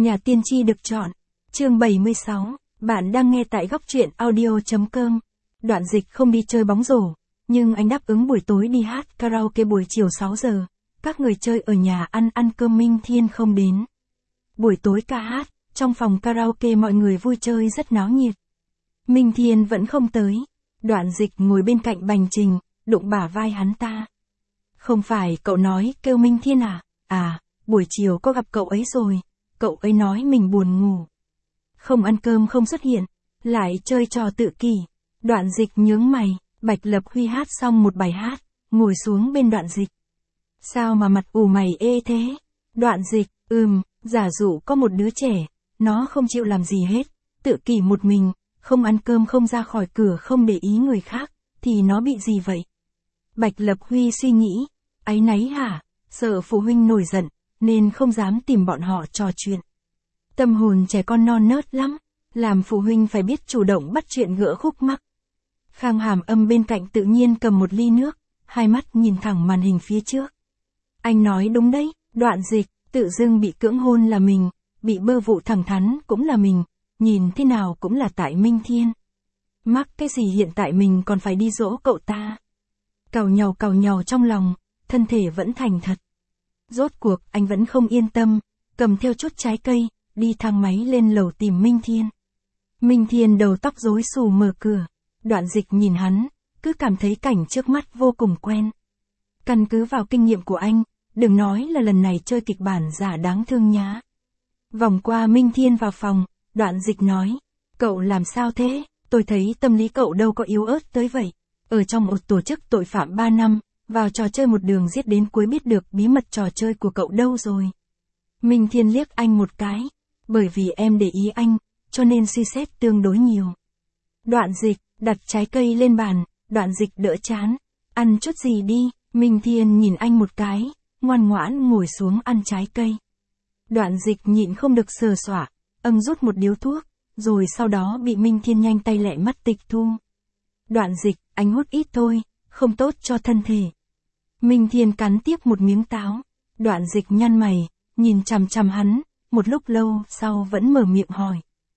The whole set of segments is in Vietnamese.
Nhà tiên tri được chọn. Chương 76, bạn đang nghe tại góc truyện audio.com. Đoạn Dịch không đi chơi bóng rổ, nhưng anh đáp ứng buổi tối đi hát karaoke buổi chiều 6 giờ. Các người chơi ở nhà ăn cơm Minh Thiên không đến. Buổi tối ca hát, trong phòng karaoke mọi người vui chơi rất náo nhiệt. Minh Thiên vẫn không tới. Đoạn Dịch ngồi bên cạnh Bành Trình, đụng bả vai hắn ta. Không phải cậu nói kêu Minh Thiên à? À, buổi chiều có gặp cậu ấy rồi. Cậu ấy nói mình buồn ngủ. Không ăn cơm không xuất hiện, lại chơi trò tự kỷ. Đoạn Dịch nhướng mày, Bạch Lập Huy hát xong một bài hát, ngồi xuống bên Đoạn Dịch. Sao mà mặt ủ mày ê thế? Đoạn Dịch, giả dụ có một đứa trẻ, nó không chịu làm gì hết, tự kỷ một mình, không ăn cơm không ra khỏi cửa không để ý người khác, thì nó bị gì vậy? Bạch Lập Huy suy nghĩ, áy náy hả? Sợ phụ huynh nổi giận, nên không dám tìm bọn họ trò chuyện. Tâm hồn trẻ con non nớt lắm, làm phụ huynh phải biết chủ động bắt chuyện gỡ khúc mắc. Khang Hàm Âm bên cạnh tự nhiên cầm một ly nước, hai mắt nhìn thẳng màn hình phía trước. Anh nói đúng đấy, Đoạn Dịch, tự dưng bị cưỡng hôn là mình, bị bơ vụ thẳng thắn cũng là mình, nhìn thế nào cũng là tại Minh Thiên. Mắc cái gì hiện tại mình còn phải đi dỗ cậu ta. Càu nhàu trong lòng, thân thể vẫn thành thật. Rốt cuộc anh vẫn không yên tâm, cầm theo chút trái cây, đi thang máy lên lầu tìm Minh Thiên. Minh Thiên đầu tóc rối xù mở cửa. Đoạn Dịch nhìn hắn, cứ cảm thấy cảnh trước mắt vô cùng quen. Căn cứ vào kinh nghiệm của anh, đừng nói là lần này chơi kịch bản giả đáng thương nhá. Vòng qua Minh Thiên vào phòng, Đoạn Dịch nói, cậu làm sao thế? Tôi thấy tâm lý cậu đâu có yếu ớt tới vậy. Ở trong một tổ chức tội phạm 3 năm, vào trò chơi một đường giết đến cuối biết được bí mật trò chơi của cậu đâu rồi. Minh Thiên liếc anh một cái, bởi vì em để ý anh, cho nên suy xét tương đối nhiều. Đoạn Dịch, đặt trái cây lên bàn, Đoạn Dịch đỡ chán, ăn chút gì đi, Minh Thiên nhìn anh một cái, ngoan ngoãn ngồi xuống ăn trái cây. Đoạn Dịch nhịn không được sờ soả, rút một điếu thuốc, rồi sau đó bị Minh Thiên nhanh tay lẹ mắt tịch thu. Đoạn Dịch, anh hút ít thôi, không tốt cho thân thể. Minh Thiên cắn tiếp một miếng táo, Đoạn Dịch nhăn mày, nhìn chằm chằm hắn, một lúc lâu sau vẫn mở miệng hỏi.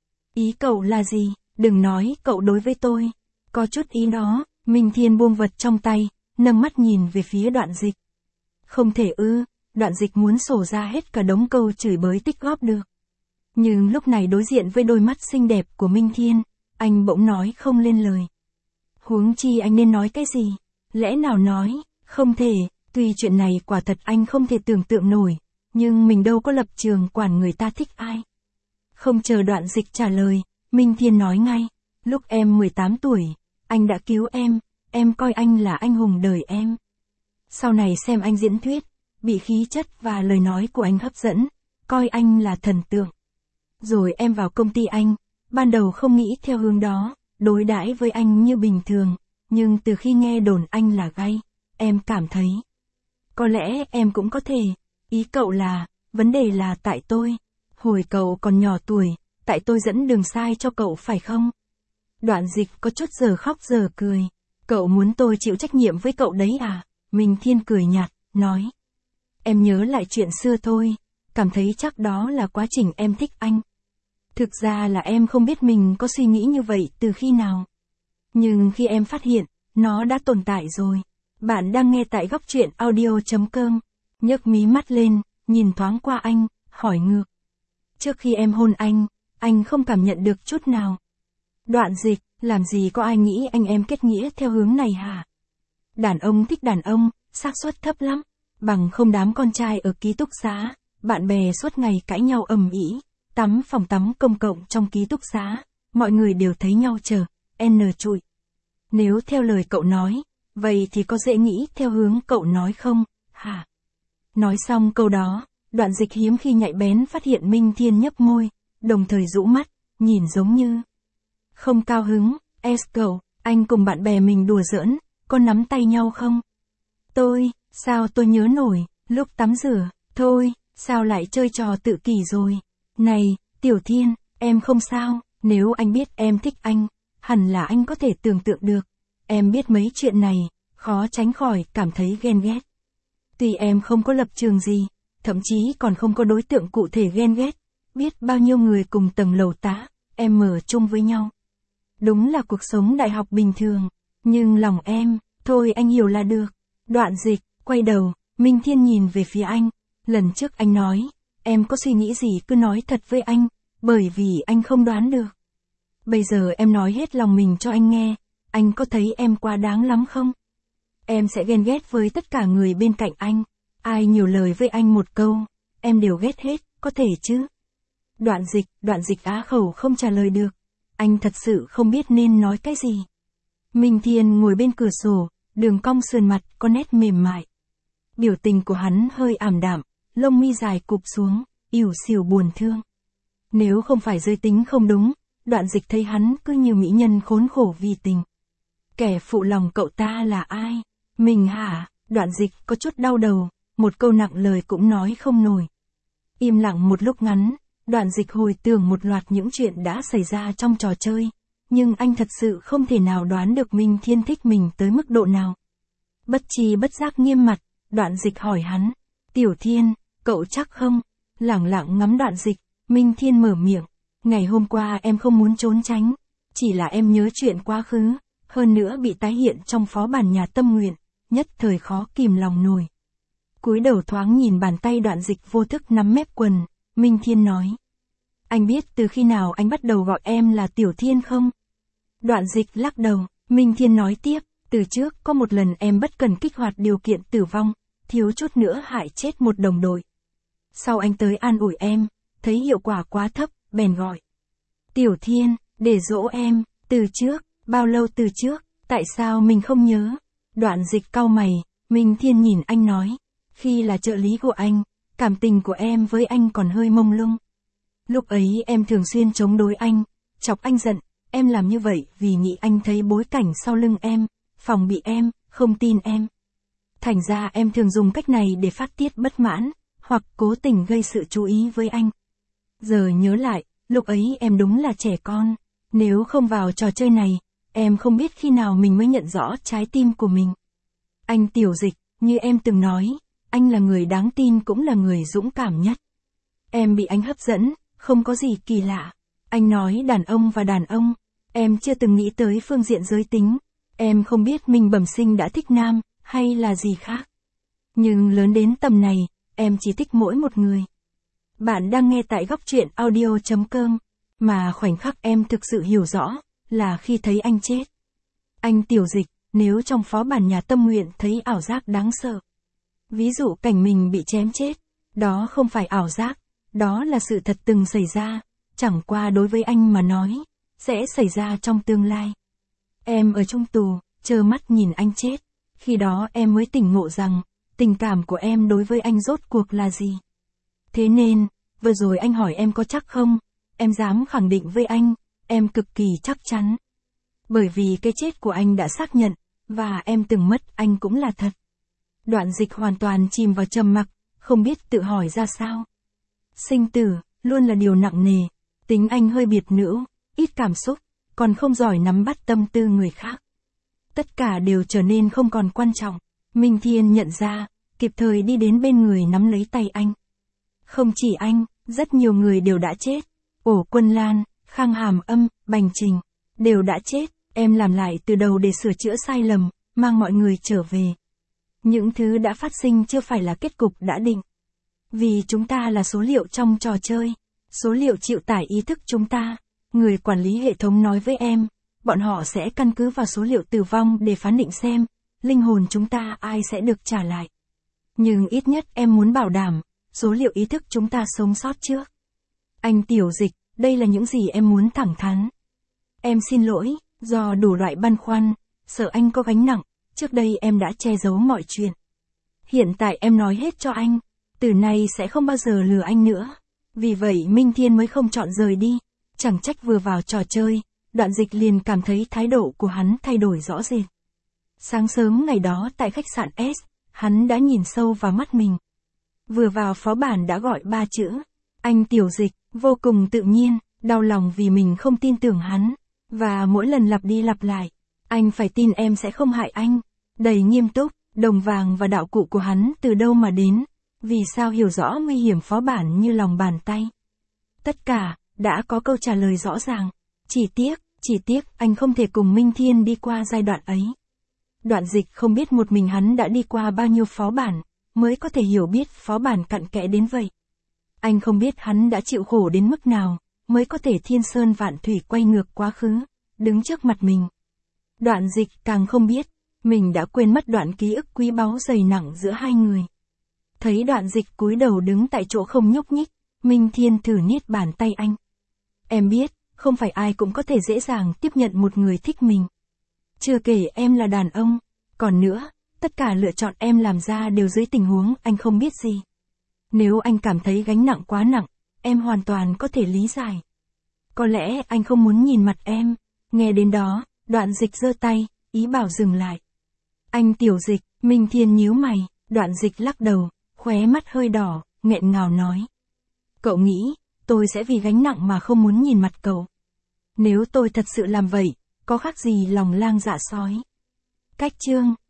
Ý cậu là gì? Đừng nói cậu đối với tôi. Có chút ý đó, Minh Thiên buông vật trong tay, nâng mắt nhìn về phía Đoạn Dịch. Không thể Đoạn Dịch muốn sổ ra hết cả đống câu chửi bới tích góp được. Nhưng lúc này đối diện với đôi mắt xinh đẹp của Minh Thiên, anh bỗng nói không lên lời. Huống chi anh nên nói cái gì? Lẽ nào nói, không thể, tuy chuyện này quả thật anh không thể tưởng tượng nổi, nhưng mình đâu có lập trường quản người ta thích ai. Không chờ Đoạn Dịch trả lời, Minh Thiên nói ngay, lúc em 18 tuổi, anh đã cứu em coi anh là anh hùng đời em. Sau này xem anh diễn thuyết, bị khí chất và lời nói của anh hấp dẫn, coi anh là thần tượng. Rồi em vào công ty anh, ban đầu không nghĩ theo hướng đó, đối đãi với anh như bình thường, nhưng từ khi nghe đồn anh là gay, em cảm thấy. Có lẽ em cũng có thể, ý cậu là, vấn đề là tại tôi. Hồi cậu còn nhỏ tuổi, tại tôi dẫn đường sai cho cậu phải không? Đoạn Dịch có chút giờ khóc giờ cười. Cậu muốn tôi chịu trách nhiệm với cậu đấy à? Minh Thiên cười nhạt, nói. Em nhớ lại chuyện xưa thôi, cảm thấy chắc đó là quá trình em thích anh. Thực ra là em không biết mình có suy nghĩ như vậy từ khi nào. Nhưng khi em phát hiện, nó đã tồn tại rồi. Bạn đang nghe tại góc truyện audio.com. Nhấc mí mắt lên, nhìn thoáng qua anh, hỏi ngược. Trước khi em hôn anh không cảm nhận được chút nào. Đoạn Dịch, làm gì có ai nghĩ anh em kết nghĩa theo hướng này hả? Đàn ông thích đàn ông, xác suất thấp lắm. Bằng không đám con trai ở ký túc xá, bạn bè suốt ngày cãi nhau ầm ĩ, tắm phòng tắm công cộng trong ký túc xá, mọi người đều thấy nhau chờ, trụi. Nếu theo lời cậu nói, vậy thì có dễ nghĩ theo hướng cậu nói không, hả? Nói xong câu đó, Đoạn Dịch hiếm khi nhạy bén phát hiện Minh Thiên nhấp môi, đồng thời rũ mắt, nhìn giống như không cao hứng. Cậu, anh cùng bạn bè mình đùa giỡn, có nắm tay nhau không? Sao tôi nhớ nổi, lúc tắm rửa, thôi, sao lại chơi trò tự kỷ rồi? Này, Tiểu Thiên, em không sao, nếu anh biết em thích anh, hẳn là anh có thể tưởng tượng được. Em biết mấy chuyện này, khó tránh khỏi cảm thấy ghen ghét. Tuy em không có lập trường gì, thậm chí còn không có đối tượng cụ thể ghen ghét, biết bao nhiêu người cùng tầng lầu tá, em ở chung với nhau. Đúng là cuộc sống đại học bình thường, nhưng lòng em, thôi anh hiểu là được. Đoạn dịch, quay đầu, Minh Thiên nhìn về phía anh, lần trước anh nói, em có suy nghĩ gì cứ nói thật với anh, bởi vì anh không đoán được. Bây giờ em nói hết lòng mình cho anh nghe, anh có thấy em quá đáng lắm không? Em sẽ ghen ghét với tất cả người bên cạnh anh, ai nhiều lời với anh một câu, em đều ghét hết, có thể chứ? Đoạn dịch á khẩu không trả lời được, anh thật sự không biết nên nói cái gì. Minh Thiên ngồi bên cửa sổ, đường cong sườn mặt có nét mềm mại. Biểu tình của hắn hơi ảm đạm, lông mi dài cụp xuống, ỉu xìu buồn thương. Nếu không phải giới tính không đúng, Đoạn dịch thấy hắn cứ như mỹ nhân khốn khổ vì tình. Kẻ phụ lòng cậu ta là ai? Mình hả? Đoạn dịch có chút đau đầu, một câu nặng lời cũng nói không nổi. Im lặng một lúc ngắn, Đoạn dịch hồi tưởng một loạt những chuyện đã xảy ra trong trò chơi, nhưng anh thật sự không thể nào đoán được Minh Thiên thích mình tới mức độ nào. Bất tri bất giác nghiêm mặt, Đoạn dịch hỏi hắn, Tiểu Thiên, cậu chắc không? Lẳng lặng ngắm Đoạn dịch, Minh Thiên mở miệng, ngày hôm qua em không muốn trốn tránh, chỉ là em nhớ chuyện quá khứ, hơn nữa bị tái hiện trong phó bản nhà tâm nguyện, nhất thời khó kìm lòng nổi. Cúi đầu thoáng nhìn bàn tay Đoạn dịch vô thức nắm mép quần, Minh Thiên nói. Anh biết từ khi nào anh bắt đầu gọi em là Tiểu Thiên không? Đoạn dịch lắc đầu, Minh Thiên nói tiếp, từ trước có một lần em bất cần kích hoạt điều kiện tử vong, thiếu chút nữa hại chết một đồng đội. Sau anh tới an ủi em, thấy hiệu quả quá thấp, bèn gọi. Tiểu Thiên, để dỗ em, từ trước, bao lâu từ trước, tại sao mình không nhớ? Đoạn dịch cau mày, Minh Thiên nhìn anh nói, khi là trợ lý của anh, cảm tình của em với anh còn hơi mông lung. Lúc ấy em thường xuyên chống đối anh, chọc anh giận, em làm như vậy vì nghĩ anh thấy bối cảnh sau lưng em, phòng bị em, không tin em. Thành ra em thường dùng cách này để phát tiết bất mãn, hoặc cố tình gây sự chú ý với anh. Giờ nhớ lại, lúc ấy em đúng là trẻ con, nếu không vào trò chơi này, em không biết khi nào mình mới nhận rõ trái tim của mình. Anh Tiểu Dịch, như em từng nói, anh là người đáng tin cũng là người dũng cảm nhất. Em bị anh hấp dẫn, không có gì kỳ lạ. Anh nói đàn ông và đàn ông, em chưa từng nghĩ tới phương diện giới tính, em không biết mình bẩm sinh đã thích nam, hay là gì khác. Nhưng lớn đến tầm này, em chỉ thích mỗi một người. Bạn đang nghe tại góc truyện audio.com, mà khoảnh khắc em thực sự hiểu rõ, là khi thấy anh chết. Anh Tiểu Dịch, nếu trong phó bản nhà tâm nguyện thấy ảo giác đáng sợ. Ví dụ cảnh mình bị chém chết, đó không phải ảo giác, đó là sự thật từng xảy ra, chẳng qua đối với anh mà nói, sẽ xảy ra trong tương lai. Em ở trong tù, trơ mắt nhìn anh chết, khi đó em mới tỉnh ngộ rằng, tình cảm của em đối với anh rốt cuộc là gì. Thế nên, vừa rồi anh hỏi em có chắc không, em dám khẳng định với anh, em cực kỳ chắc chắn. Bởi vì cái chết của anh đã xác nhận, và em từng mất anh cũng là thật. Đoạn dịch hoàn toàn chìm vào trầm mặc, không biết tự hỏi ra sao. Sinh tử, luôn là điều nặng nề, tính anh hơi biệt nữ, ít cảm xúc, còn không giỏi nắm bắt tâm tư người khác. Tất cả đều trở nên không còn quan trọng. Minh Thiên nhận ra, kịp thời đi đến bên người nắm lấy tay anh. Không chỉ anh, rất nhiều người đều đã chết. Ổ Quân Lan, Khang Hàm Âm, Bành Trình, đều đã chết. Em làm lại từ đầu để sửa chữa sai lầm, mang mọi người trở về. Những thứ đã phát sinh chưa phải là kết cục đã định. Vì chúng ta là số liệu trong trò chơi. Số liệu chịu tải ý thức chúng ta. Người quản lý hệ thống nói với em, bọn họ sẽ căn cứ vào số liệu tử vong để phán định xem, linh hồn chúng ta ai sẽ được trả lại. Nhưng ít nhất em muốn bảo đảm, số liệu ý thức chúng ta sống sót trước. Anh Tiểu Dịch, đây là những gì em muốn thẳng thắn. Em xin lỗi, do đủ loại băn khoăn, sợ anh có gánh nặng, trước đây em đã che giấu mọi chuyện. Hiện tại em nói hết cho anh, từ nay sẽ không bao giờ lừa anh nữa. Vì vậy Minh Thiên mới không chọn rời đi, chẳng trách vừa vào trò chơi, Đoạn Dịch liền cảm thấy thái độ của hắn thay đổi rõ rệt. Sáng sớm ngày đó tại khách sạn S, hắn đã nhìn sâu vào mắt mình. Vừa vào phó bản đã gọi 3 chữ, anh Tiểu Dịch, vô cùng tự nhiên, đau lòng vì mình không tin tưởng hắn, và mỗi lần lặp đi lặp lại, anh phải tin em sẽ không hại anh, đầy nghiêm túc, đồng vàng và đạo cụ của hắn từ đâu mà đến, vì sao hiểu rõ nguy hiểm phó bản như lòng bàn tay. Tất cả, đã có câu trả lời rõ ràng. Chỉ tiếc, anh không thể cùng Minh Thiên đi qua giai đoạn ấy. Đoạn Dịch không biết một mình hắn đã đi qua bao nhiêu phó bản, mới có thể hiểu biết phó bản cặn kẽ đến vậy. Anh không biết hắn đã chịu khổ đến mức nào, mới có thể thiên sơn vạn thủy quay ngược quá khứ, đứng trước mặt mình. Đoạn Dịch càng không biết, mình đã quên mất đoạn ký ức quý báu dày nặng giữa hai người. Thấy Đoạn Dịch cúi đầu đứng tại chỗ không nhúc nhích, Minh Thiên thử niết bàn tay anh. Em biết, không phải ai cũng có thể dễ dàng tiếp nhận một người thích mình. Chưa kể em là đàn ông, còn nữa, tất cả lựa chọn em làm ra đều dưới tình huống anh không biết gì. Nếu anh cảm thấy gánh nặng quá nặng, em hoàn toàn có thể lý giải. Có lẽ anh không muốn nhìn mặt em. Nghe đến đó, Đoạn Dịch giơ tay, ý bảo dừng lại. Anh Tiểu Dịch, Minh Thiên nhíu mày, Đoạn Dịch lắc đầu, khóe mắt hơi đỏ, nghẹn ngào nói. Cậu nghĩ, tôi sẽ vì gánh nặng mà không muốn nhìn mặt cậu. Nếu tôi thật sự làm vậy, có khác gì lòng lang dạ sói. Cách chương